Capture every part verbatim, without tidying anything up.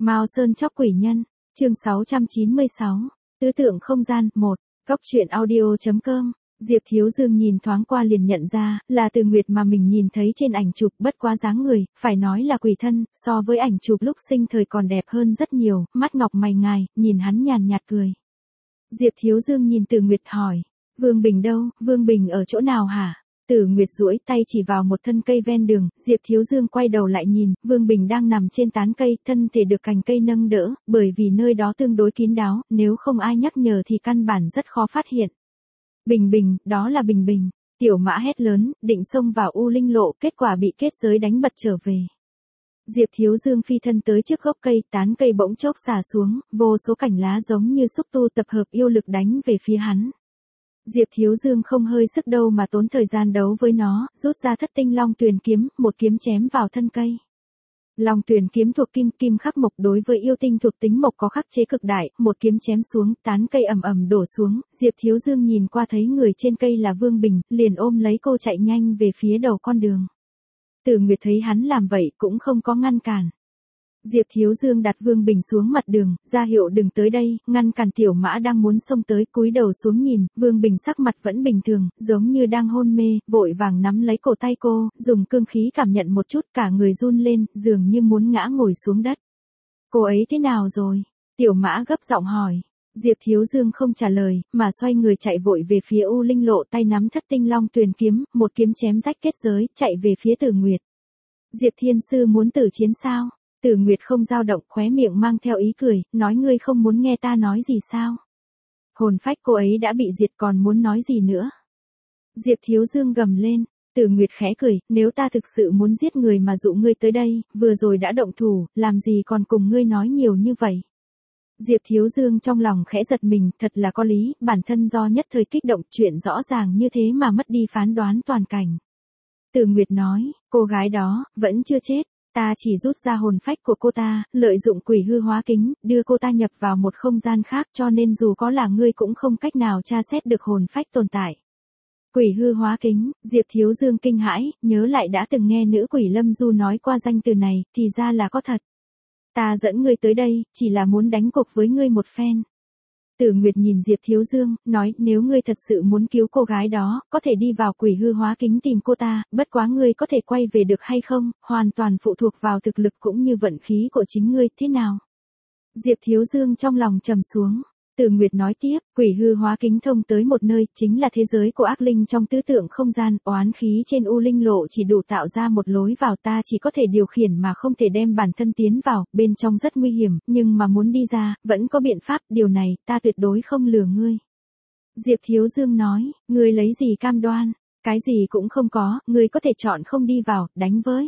Mao Sơn chóc quỷ nhân, chương sáu trăm chín mươi sáu, tứ tượng không gian, một, Cóc truyện audio.com. Diệp Thiếu Dương nhìn thoáng qua liền nhận ra, là Từ Nguyệt mà mình nhìn thấy trên ảnh chụp, bất quá dáng người, phải nói là quỷ thân, so với ảnh chụp lúc sinh thời còn đẹp hơn rất nhiều, mắt ngọc mày ngài, nhìn hắn nhàn nhạt cười. Diệp Thiếu Dương nhìn Từ Nguyệt hỏi, Vương Bình đâu, Vương Bình ở chỗ nào hả? Từ Nguyệt duỗi tay chỉ vào một thân cây ven đường, Diệp Thiếu Dương quay đầu lại nhìn, Vương Bình đang nằm trên tán cây, thân thể được cành cây nâng đỡ, bởi vì nơi đó tương đối kín đáo, nếu không ai nhắc nhở thì căn bản rất khó phát hiện. Bình Bình, đó là Bình Bình, Tiểu Mã hét lớn, định xông vào U Linh Lộ, kết quả bị kết giới đánh bật trở về. Diệp Thiếu Dương phi thân tới trước gốc cây, tán cây bỗng chốc xả xuống, vô số cành lá giống như xúc tu tập hợp yêu lực đánh về phía hắn. Diệp Thiếu Dương không hơi sức đâu mà tốn thời gian đấu với nó, rút ra thất tinh long tuyền kiếm, một kiếm chém vào thân cây. Long tuyền kiếm thuộc kim, kim khắc mộc, đối với yêu tinh thuộc tính mộc có khắc chế cực đại, một kiếm chém xuống, tán cây ầm ầm đổ xuống, Diệp Thiếu Dương nhìn qua thấy người trên cây là Vương Bình, liền ôm lấy cô chạy nhanh về phía đầu con đường. Từ Nguyệt thấy hắn làm vậy cũng không có ngăn cản. Diệp Thiếu Dương đặt Vương Bình xuống mặt đường, ra hiệu đừng tới đây, ngăn cản Tiểu Mã đang muốn xông tới, cúi đầu xuống nhìn, Vương Bình sắc mặt vẫn bình thường, giống như đang hôn mê, vội vàng nắm lấy cổ tay cô, dùng cương khí cảm nhận một chút, cả người run lên, dường như muốn ngã ngồi xuống đất. Cô ấy thế nào rồi? Tiểu Mã gấp giọng hỏi. Diệp Thiếu Dương không trả lời, mà xoay người chạy vội về phía U Linh Lộ, tay nắm thất tinh long tuyền kiếm, một kiếm chém rách kết giới, chạy về phía Từ Nguyệt. Diệp Thiên Sư muốn tử chiến sao? Từ Nguyệt không dao động, khóe miệng mang theo ý cười, nói ngươi không muốn nghe ta nói gì sao? Hồn phách cô ấy đã bị diệt còn muốn nói gì nữa? Diệp Thiếu Dương gầm lên, Từ Nguyệt khẽ cười, nếu ta thực sự muốn giết người mà dụ ngươi tới đây, vừa rồi đã động thủ, làm gì còn cùng ngươi nói nhiều như vậy? Diệp Thiếu Dương trong lòng khẽ giật mình, thật là có lý, bản thân do nhất thời kích động, chuyện rõ ràng như thế mà mất đi phán đoán toàn cảnh. Từ Nguyệt nói, cô gái đó, vẫn chưa chết. Ta chỉ rút ra hồn phách của cô ta, lợi dụng quỷ hư hóa kính, đưa cô ta nhập vào một không gian khác, cho nên dù có là ngươi cũng không cách nào tra xét được hồn phách tồn tại. Quỷ hư hóa kính, Diệp Thiếu Dương kinh hãi, nhớ lại đã từng nghe nữ quỷ Lâm Du nói qua danh từ này, thì ra là có thật. Ta dẫn ngươi tới đây, chỉ là muốn đánh cuộc với ngươi một phen. Từ Nguyệt nhìn Diệp Thiếu Dương, nói, nếu ngươi thật sự muốn cứu cô gái đó, có thể đi vào quỷ hư hóa kính tìm cô ta, bất quá ngươi có thể quay về được hay không, hoàn toàn phụ thuộc vào thực lực cũng như vận khí của chính ngươi, thế nào? Diệp Thiếu Dương trong lòng trầm xuống. Từ Nguyệt nói tiếp, quỷ hư hóa kính thông tới một nơi, chính là thế giới của ác linh trong tứ tượng không gian, oán khí trên U Linh Lộ chỉ đủ tạo ra một lối vào, ta chỉ có thể điều khiển mà không thể đem bản thân tiến vào, bên trong rất nguy hiểm, nhưng mà muốn đi ra, vẫn có biện pháp, điều này, ta tuyệt đối không lừa ngươi. Diệp Thiếu Dương nói, ngươi lấy gì cam đoan, cái gì cũng không có, ngươi có thể chọn không đi vào, đánh với.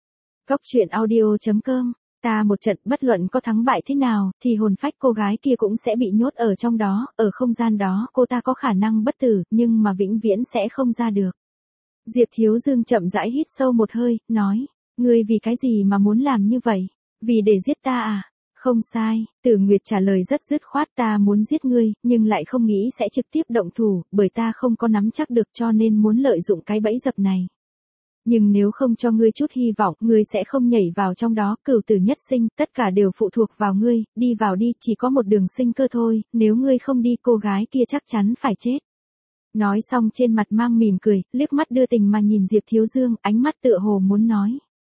Cóc truyện audio.com. Ta một trận bất luận có thắng bại thế nào, thì hồn phách cô gái kia cũng sẽ bị nhốt ở trong đó, ở không gian đó, cô ta có khả năng bất tử, nhưng mà vĩnh viễn sẽ không ra được. Diệp Thiếu Dương chậm rãi hít sâu một hơi, nói, ngươi vì cái gì mà muốn làm như vậy? Vì để giết ta à? Không sai, Từ Nguyệt trả lời rất dứt khoát, ta muốn giết ngươi, nhưng lại không nghĩ sẽ trực tiếp động thủ, bởi ta không có nắm chắc được cho nên muốn lợi dụng cái bẫy dập này. Nhưng nếu không cho ngươi chút hy vọng, ngươi sẽ không nhảy vào trong đó, cửu tử nhất sinh, tất cả đều phụ thuộc vào ngươi, đi vào đi, chỉ có một đường sinh cơ thôi, nếu ngươi không đi cô gái kia chắc chắn phải chết. Nói xong trên mặt mang mỉm cười, liếc mắt đưa tình mà nhìn Diệp Thiếu Dương, ánh mắt tựa hồ muốn nói.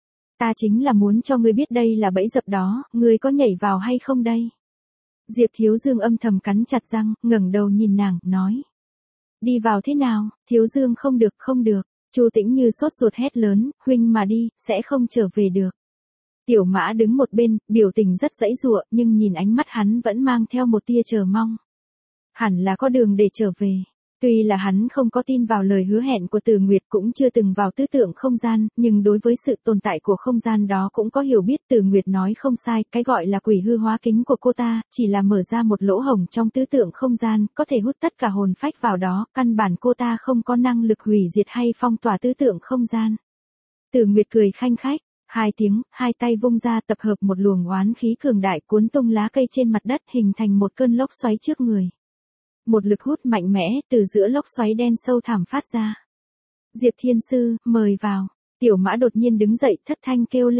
Ta chính là muốn cho ngươi biết đây là bẫy dập đó, ngươi có nhảy vào hay không đây? Diệp Thiếu Dương âm thầm cắn chặt răng, ngẩng đầu nhìn nàng, nói. Đi vào thế nào? Thiếu Dương không được, không được. Chu Tĩnh Như sốt ruột hét lớn, huynh mà đi, sẽ không trở về được. Tiểu Mã đứng một bên, biểu tình rất giãy giụa, nhưng nhìn ánh mắt hắn vẫn mang theo một tia chờ mong. Hẳn là có đường để trở về. Tuy là hắn không có tin vào lời hứa hẹn của Từ Nguyệt, cũng chưa từng vào tứ tượng không gian, nhưng đối với sự tồn tại của không gian đó cũng có hiểu biết. Từ Nguyệt nói không sai, cái gọi là quỷ hư hóa kính của cô ta, chỉ là mở ra một lỗ hổng trong tứ tượng không gian, có thể hút tất cả hồn phách vào đó, căn bản cô ta không có năng lực hủy diệt hay phong tỏa tứ tượng không gian. Từ Nguyệt cười khanh khách, hai tiếng, hai tay vung ra tập hợp một luồng oán khí cường đại cuốn tung lá cây trên mặt đất hình thành một cơn lốc xoáy trước người. Một lực hút mạnh mẽ từ giữa lốc xoáy đen sâu thẳm phát ra. Diệp Thiên Sư, mời vào. Tiểu Mã đột nhiên đứng dậy thất thanh kêu lên.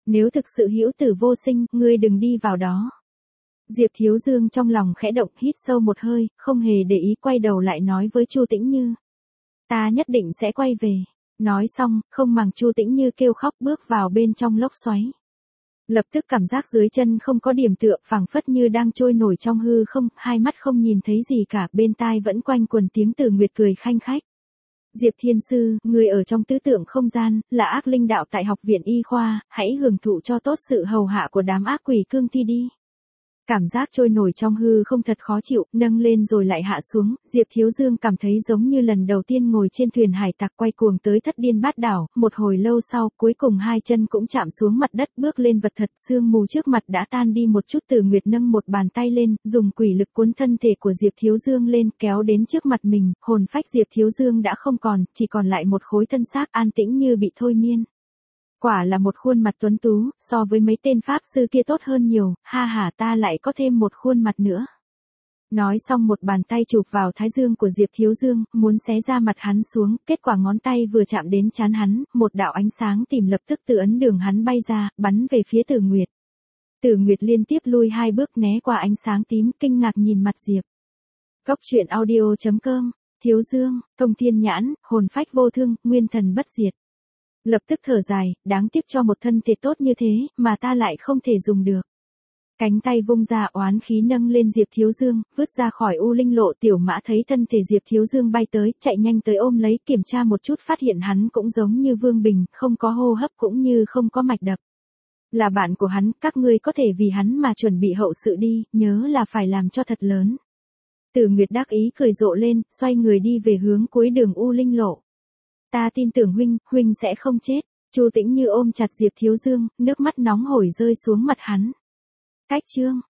Nếu thực sự hữu tử vô sinh, ngươi đừng đi vào đó. Diệp Thiếu Dương trong lòng khẽ động, hít sâu một hơi, không hề để ý, quay đầu lại nói với Chu Tĩnh Như. Ta nhất định sẽ quay về. Nói xong, không màng Chu Tĩnh Như kêu khóc bước vào bên trong lốc xoáy. Lập tức cảm giác dưới chân không có điểm tựa, phảng phất như đang trôi nổi trong hư không, hai mắt không nhìn thấy gì cả, bên tai vẫn quanh quẩn tiếng Từ Nguyệt cười khanh khách. Diệp Thiên Sư, người ở trong tứ tượng không gian, là ác linh đạo tại học viện y khoa, hãy hưởng thụ cho tốt sự hầu hạ của đám ác quỷ cương thi đi. Cảm giác trôi nổi trong hư không thật khó chịu, nâng lên rồi lại hạ xuống, Diệp Thiếu Dương cảm thấy giống như lần đầu tiên ngồi trên thuyền hải tặc quay cuồng tới thất điên bát đảo, một hồi lâu sau, cuối cùng hai chân cũng chạm xuống mặt đất, bước lên vật thật, sương mù trước mặt đã tan đi một chút. Từ Nguyệt nâng một bàn tay lên, dùng quỷ lực cuốn thân thể của Diệp Thiếu Dương lên, kéo đến trước mặt mình, hồn phách Diệp Thiếu Dương đã không còn, chỉ còn lại một khối thân xác an tĩnh như bị thôi miên. Quả là một khuôn mặt tuấn tú, so với mấy tên pháp sư kia tốt hơn nhiều, ha ha, ta lại có thêm một khuôn mặt nữa. Nói xong một bàn tay chụp vào thái dương của Diệp Thiếu Dương, muốn xé ra mặt hắn xuống, kết quả ngón tay vừa chạm đến trán hắn, một đạo ánh sáng tìm lập tức từ ấn đường hắn bay ra, bắn về phía Tử Nguyệt. Tử Nguyệt liên tiếp lui hai bước né qua ánh sáng tím, kinh ngạc nhìn mặt Diệp. Cốc truyện audio chấm com, Thiếu Dương, Thông Thiên Nhãn, hồn phách vô thương, nguyên thần bất diệt. Lập tức thở dài, đáng tiếc cho một thân thể tốt như thế, mà ta lại không thể dùng được. Cánh tay vung ra, oán khí nâng lên Diệp Thiếu Dương, vứt ra khỏi U Linh Lộ. Tiểu Mã thấy thân thể Diệp Thiếu Dương bay tới, chạy nhanh tới ôm lấy, kiểm tra một chút, phát hiện hắn cũng giống như Vương Bình, không có hô hấp cũng như không có mạch đập. Là bạn của hắn, các ngươi có thể vì hắn mà chuẩn bị hậu sự đi, nhớ là phải làm cho thật lớn. Từ Nguyệt đắc ý cười rộ lên, xoay người đi về hướng cuối đường U Linh Lộ. Ta tin tưởng huynh, huynh sẽ không chết. Chu Tĩnh Như ôm chặt Diệp Thiếu Dương, nước mắt nóng hổi rơi xuống mặt hắn. Cách chương